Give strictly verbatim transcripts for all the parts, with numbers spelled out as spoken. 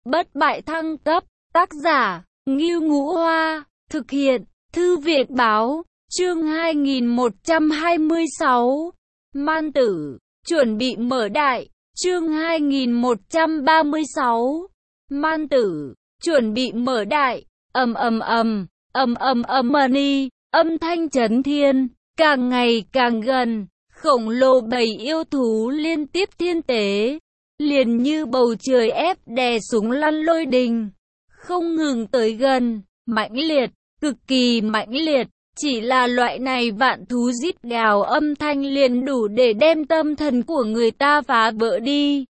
bất bại thăng cấp, tác giả, Ngưu Ngũ Hoa, thực hiện, Thư viện Báo, chương hai nghìn một trăm hai mươi sáu, Man Tử, chuẩn bị mở đại, chương hai nghìn một trăm ba mươi sáu, Man Tử, chuẩn bị mở đại, ầm ầm ầm, ầm ầm ầm money, âm thanh chấn thiên, càng ngày càng gần, khổng lồ bầy yêu thú liên tiếp thiên tế, liền như bầu trời ép đè xuống lăn lôi đình, không ngừng tới gần, mãnh liệt, cực kỳ mãnh liệt, chỉ là loại này vạn thú rít gào âm thanh liền đủ để đem tâm thần của người ta phá vỡ đi.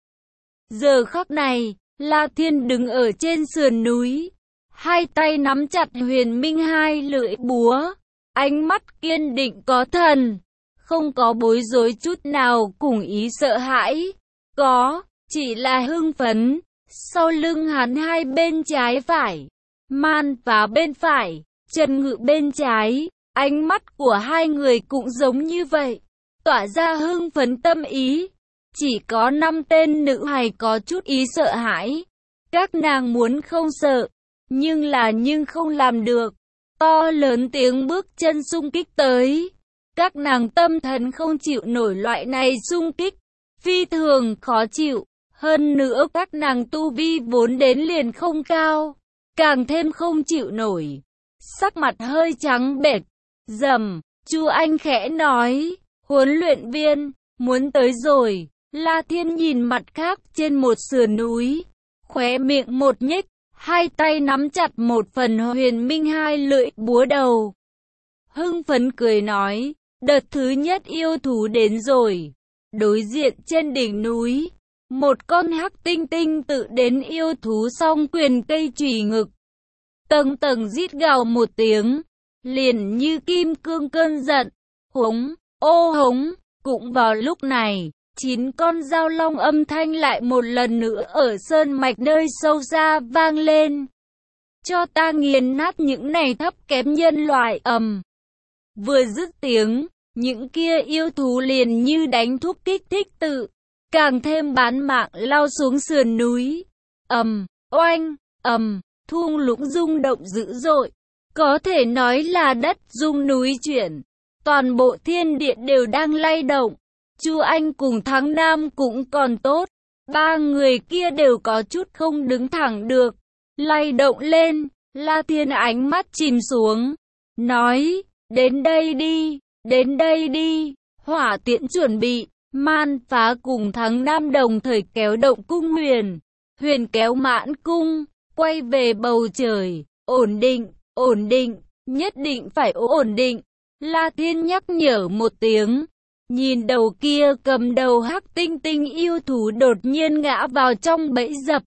Giờ khắc này, La Thiên đứng ở trên sườn núi, hai tay nắm chặt huyền minh hai lưỡi búa, ánh mắt kiên định có thần, không có bối rối chút nào cùng ý sợ hãi, có, chỉ là hưng phấn. Sau lưng hắn hai bên trái phải, Man Phá bên phải, Trần Ngự bên trái, ánh mắt của hai người cũng giống như vậy, tỏa ra hưng phấn tâm ý. Chỉ có năm tên nữ hài có chút ý sợ hãi, các nàng muốn không sợ, nhưng là nhưng không làm được. To lớn tiếng bước chân xung kích tới, các nàng tâm thần không chịu nổi loại này xung kích, phi thường khó chịu. Hơn nữa các nàng tu vi vốn đến liền không cao, càng thêm không chịu nổi. Sắc mặt hơi trắng bệch, rầm, Chu Anh khẽ nói, huấn luyện viên, muốn tới rồi. La Thiên nhìn mặt khác trên một sườn núi, khóe miệng một nhếch, hai tay nắm chặt một phần huyền minh hai lưỡi búa đầu. Hưng phấn cười nói, đợt thứ nhất yêu thú đến rồi. Đối diện trên đỉnh núi, một con hắc tinh tinh tự đến yêu thú song quyền cây chùy ngực. Tầng tầng rít gào một tiếng, liền như kim cương cơn giận, hống, ô hống. Cũng vào lúc này, chín con dao long âm thanh lại một lần nữa ở sơn mạch nơi sâu xa vang lên. Cho ta nghiền nát những này thấp kém nhân loại ầm. Vừa dứt tiếng, những kia yêu thú liền như đánh thuốc kích thích tự. Càng thêm bán mạng lao xuống sườn núi, ầm, oanh, ầm, thung lũng rung động dữ dội, có thể nói là đất rung núi chuyển, toàn bộ thiên địa đều đang lay động. Chu Anh cùng Thắng Nam cũng còn tốt, ba người kia đều có chút không đứng thẳng được, lay động lên. La Thiên ánh mắt chìm xuống, nói, đến đây đi, đến đây đi, hỏa tiễn chuẩn bị. Man Phá cùng Thắng Nam đồng thời kéo động cung huyền, huyền kéo mãn cung, quay về bầu trời, ổn định, ổn định, nhất định phải ổn định. La Thiên nhắc nhở một tiếng, nhìn đầu kia cầm đầu hắc tinh tinh yêu thú đột nhiên ngã vào trong bẫy dập.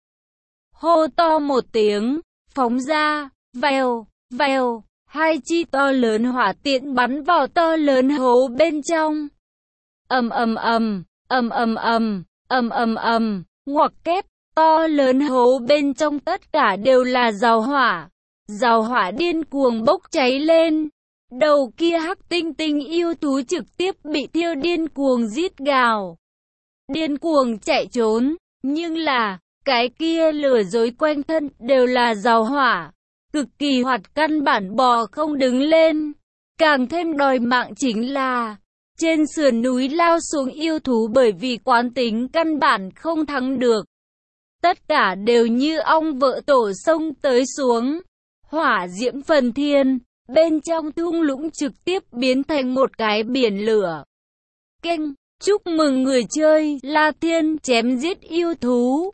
Hô to một tiếng, phóng ra, vèo, vèo, hai chi to lớn hỏa tiễn bắn vào to lớn hố bên trong. Ầm ầm ầm, ầm ầm ầm, ầm ầm ầm, ngoặc kép, to lớn hố bên trong tất cả đều là dầu hỏa. Dầu hỏa điên cuồng bốc cháy lên. Đầu kia hắc tinh tinh yêu thú trực tiếp bị thiêu điên cuồng rít gào, điên cuồng chạy trốn, nhưng là cái kia lửa rối quanh thân đều là dầu hỏa, cực kỳ hoạt, căn bản bò không đứng lên. Càng thêm đòi mạng chính là trên sườn núi lao xuống yêu thú, bởi vì quán tính căn bản không thắng được. Tất cả đều như ong vỡ tổ sông tới xuống, hỏa diễm phần thiên, bên trong thung lũng trực tiếp biến thành một cái biển lửa. Kênh, chúc mừng người chơi, La Thiên chém giết yêu thú,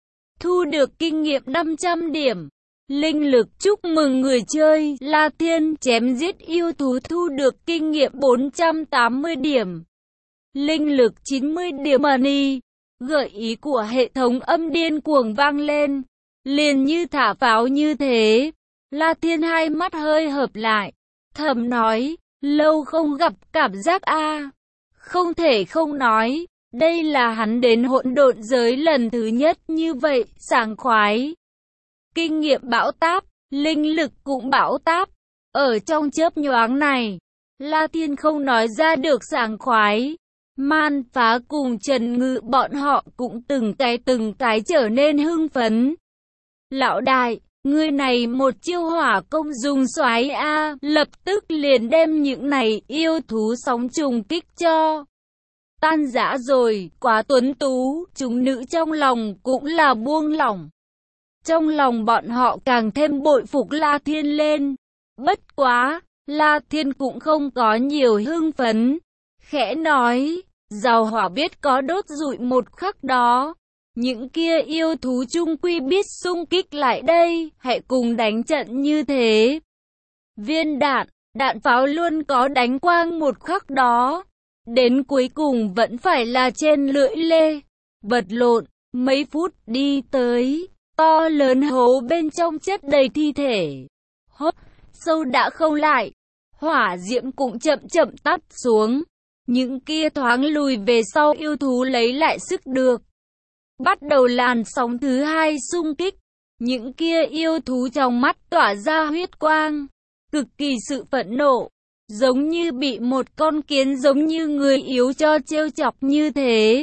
thu được kinh nghiệm năm trăm điểm. Linh lực, chúc mừng người chơi, La Thiên chém giết yêu thú thu được kinh nghiệm bốn trăm tám mươi điểm. Linh lực chín mươi điểm money. Gợi ý của hệ thống âm điên cuồng vang lên, liền như thả pháo như thế. La Thiên hai mắt hơi hợp lại, thầm nói, lâu không gặp cảm giác a. Không thể không nói, đây là hắn đến hỗn độn giới lần thứ nhất như vậy, sảng khoái. Kinh nghiệm bão táp, linh lực cũng bão táp. Ở trong chớp nhoáng này, La Thiên không nói ra được sảng khoái. Man Phá cùng Trần Ngự bọn họ cũng từng cái từng cái trở nên hưng phấn. Lão đại, ngươi này một chiêu hỏa công dùng xoái a, lập tức liền đem những này yêu thú sóng trùng kích cho tan rã rồi, quá tuấn tú, chúng nữ trong lòng cũng là buông lỏng. Trong lòng bọn họ càng thêm bội phục La Thiên lên. Bất quá, La Thiên cũng không có nhiều hưng phấn, khẽ nói, giàu hỏa biết có đốt rụi một khắc đó. Những kia yêu thú chung quy biết xung kích lại đây, hãy cùng đánh trận như thế. Viên đạn, đạn pháo luôn có đánh quang một khắc đó. Đến cuối cùng vẫn phải là trên lưỡi lê. Vật lộn, mấy phút đi tới, to lớn hố bên trong chất đầy thi thể. Hốt, sâu đã không lại. Hỏa diễm cũng chậm chậm tắt xuống. Những kia thoáng lùi về sau yêu thú lấy lại sức được. Bắt đầu làn sóng thứ hai xung kích. Những kia yêu thú trong mắt tỏa ra huyết quang. Cực kỳ sự phẫn nộ. Giống như bị một con kiến giống như người yếu cho trêu chọc như thế.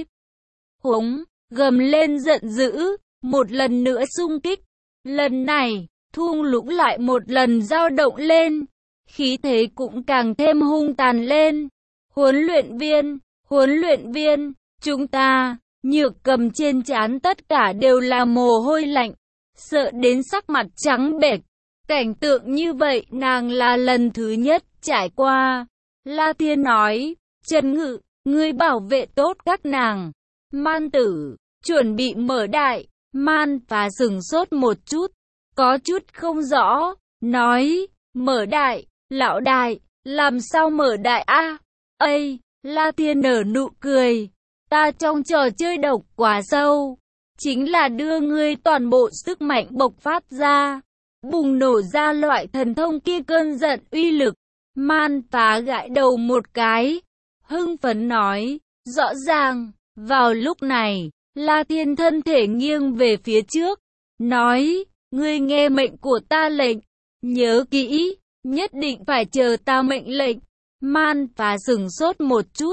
Hống, gầm lên giận dữ. Một lần nữa xung kích. Lần này, thung lũng lại một lần dao động lên. Khí thế cũng càng thêm hung tàn lên. Huấn luyện viên, huấn luyện viên, chúng ta, Nhược Cầm trên trán tất cả đều là mồ hôi lạnh, sợ đến sắc mặt trắng bệch. Cảnh tượng như vậy nàng là lần thứ nhất trải qua. La Thiên nói, Trần Ngự, ngươi bảo vệ tốt các nàng. Man Tử, chuẩn bị mở đại. Man Phá sửng sốt một chút, có chút không rõ, nói, mở đại, lão đại, làm sao mở đại a? Ây, La Thiên nở nụ cười, ta trong trò chơi độc quá sâu, chính là đưa ngươi toàn bộ sức mạnh bộc phát ra, bùng nổ ra loại thần thông kia cơn giận uy lực. Man Phá gãi đầu một cái, hưng phấn nói, rõ ràng. Vào lúc này, La Thiên thân thể nghiêng về phía trước, nói, ngươi nghe mệnh của ta lệnh, nhớ kỹ, nhất định phải chờ ta mệnh lệnh. Man Phá sửng sốt một chút,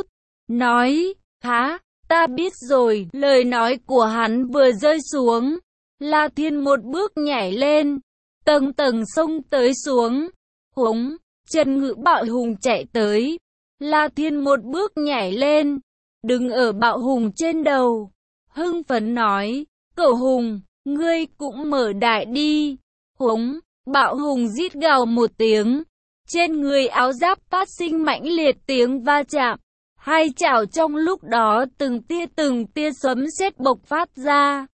nói, hả, ta biết rồi. Lời nói của hắn vừa rơi xuống, La Thiên một bước nhảy lên, tầng tầng sông tới xuống. Hống, Trần Ngự Bạo Hùng chạy tới, La Thiên một bước nhảy lên, đứng ở Bạo Hùng trên đầu, hưng phấn nói, Cẩu Hùng, ngươi cũng mở đại đi. Hống, Bạo Hùng rít gào một tiếng, trên người áo giáp phát sinh mãnh liệt tiếng va chạm, hai chảo trong lúc đó từng tia từng tia sấm sét bộc phát ra.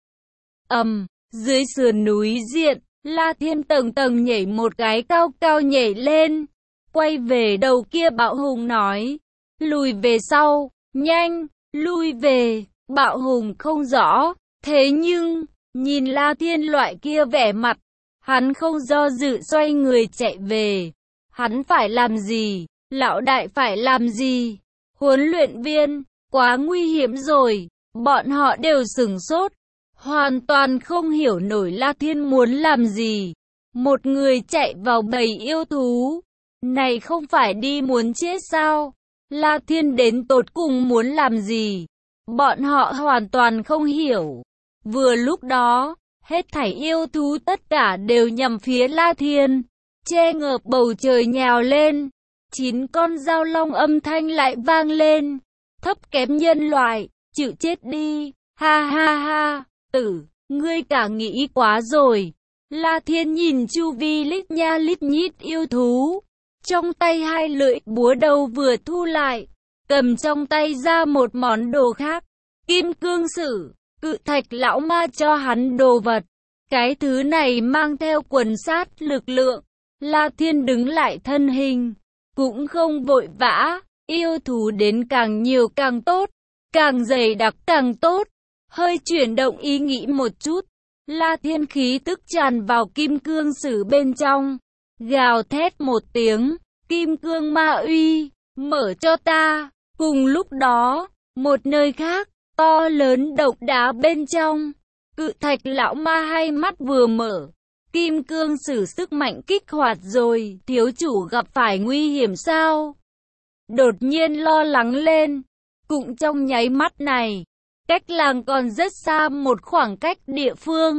Ầm, dưới sườn núi diện, La Thiên tầng tầng nhảy một cái cao cao nhảy lên, quay về đầu kia Bạo Hùng nói, lùi về sau, nhanh, lui về. Bạo Hùng không rõ, thế nhưng, nhìn La Thiên loại kia vẻ mặt, hắn không do dự xoay người chạy về. Hắn phải làm gì? Lão đại phải làm gì? Huấn luyện viên, quá nguy hiểm rồi. Bọn họ đều sửng sốt, hoàn toàn không hiểu nổi La Thiên muốn làm gì. Một người chạy vào bầy yêu thú, này không phải đi muốn chết sao? La Thiên đến tột cùng muốn làm gì? Bọn họ hoàn toàn không hiểu. Vừa lúc đó, hết thảy yêu thú tất cả đều nhằm phía La Thiên, che ngợp bầu trời nhào lên. Chín con dao long âm thanh lại vang lên, thấp kém nhân loại, chịu chết đi, ha ha ha, tử, ngươi cả nghĩ quá rồi. La Thiên nhìn chu vi lít nha lít nhít yêu thú, trong tay hai lưỡi búa đầu vừa thu lại, cầm trong tay ra một món đồ khác. Kim cương sử, cự thạch lão ma cho hắn đồ vật. Cái thứ này mang theo quần sát lực lượng. La Thiên đứng lại thân hình, cũng không vội vã, yêu thú đến càng nhiều càng tốt, càng dày đặc càng tốt. Hơi chuyển động ý nghĩ một chút, La Thiên khí tức tràn vào kim cương sử bên trong, gào thét một tiếng, kim cương ma uy, mở cho ta. Cùng lúc đó, một nơi khác, to lớn động đá bên trong, cự thạch lão ma hai mắt vừa mở, kim cương sử sức mạnh kích hoạt rồi, thiếu chủ gặp phải nguy hiểm sao? Đột nhiên lo lắng lên, cũng trong nháy mắt này, cách làng còn rất xa một khoảng cách địa phương,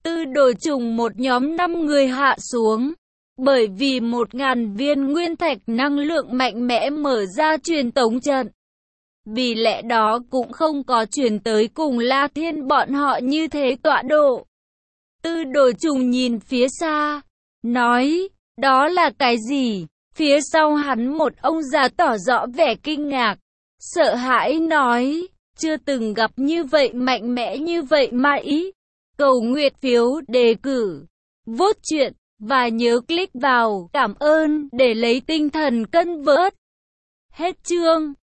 Tư đồ trùng một nhóm năm người hạ xuống. Bởi vì một ngàn viên nguyên thạch năng lượng mạnh mẽ mở ra truyền tống trận. Vì lẽ đó cũng không có truyền tới cùng La Thiên bọn họ như thế tọa độ. Tư đồ trùng nhìn phía xa, nói, đó là cái gì? Phía sau hắn một ông già tỏ rõ vẻ kinh ngạc, sợ hãi nói, chưa từng gặp như vậy mạnh mẽ như vậy mà ý. Cầu nguyện phiếu đề cử, vote chuyện, và nhớ click vào cảm ơn để lấy tinh thần cân vớt. Hết chương.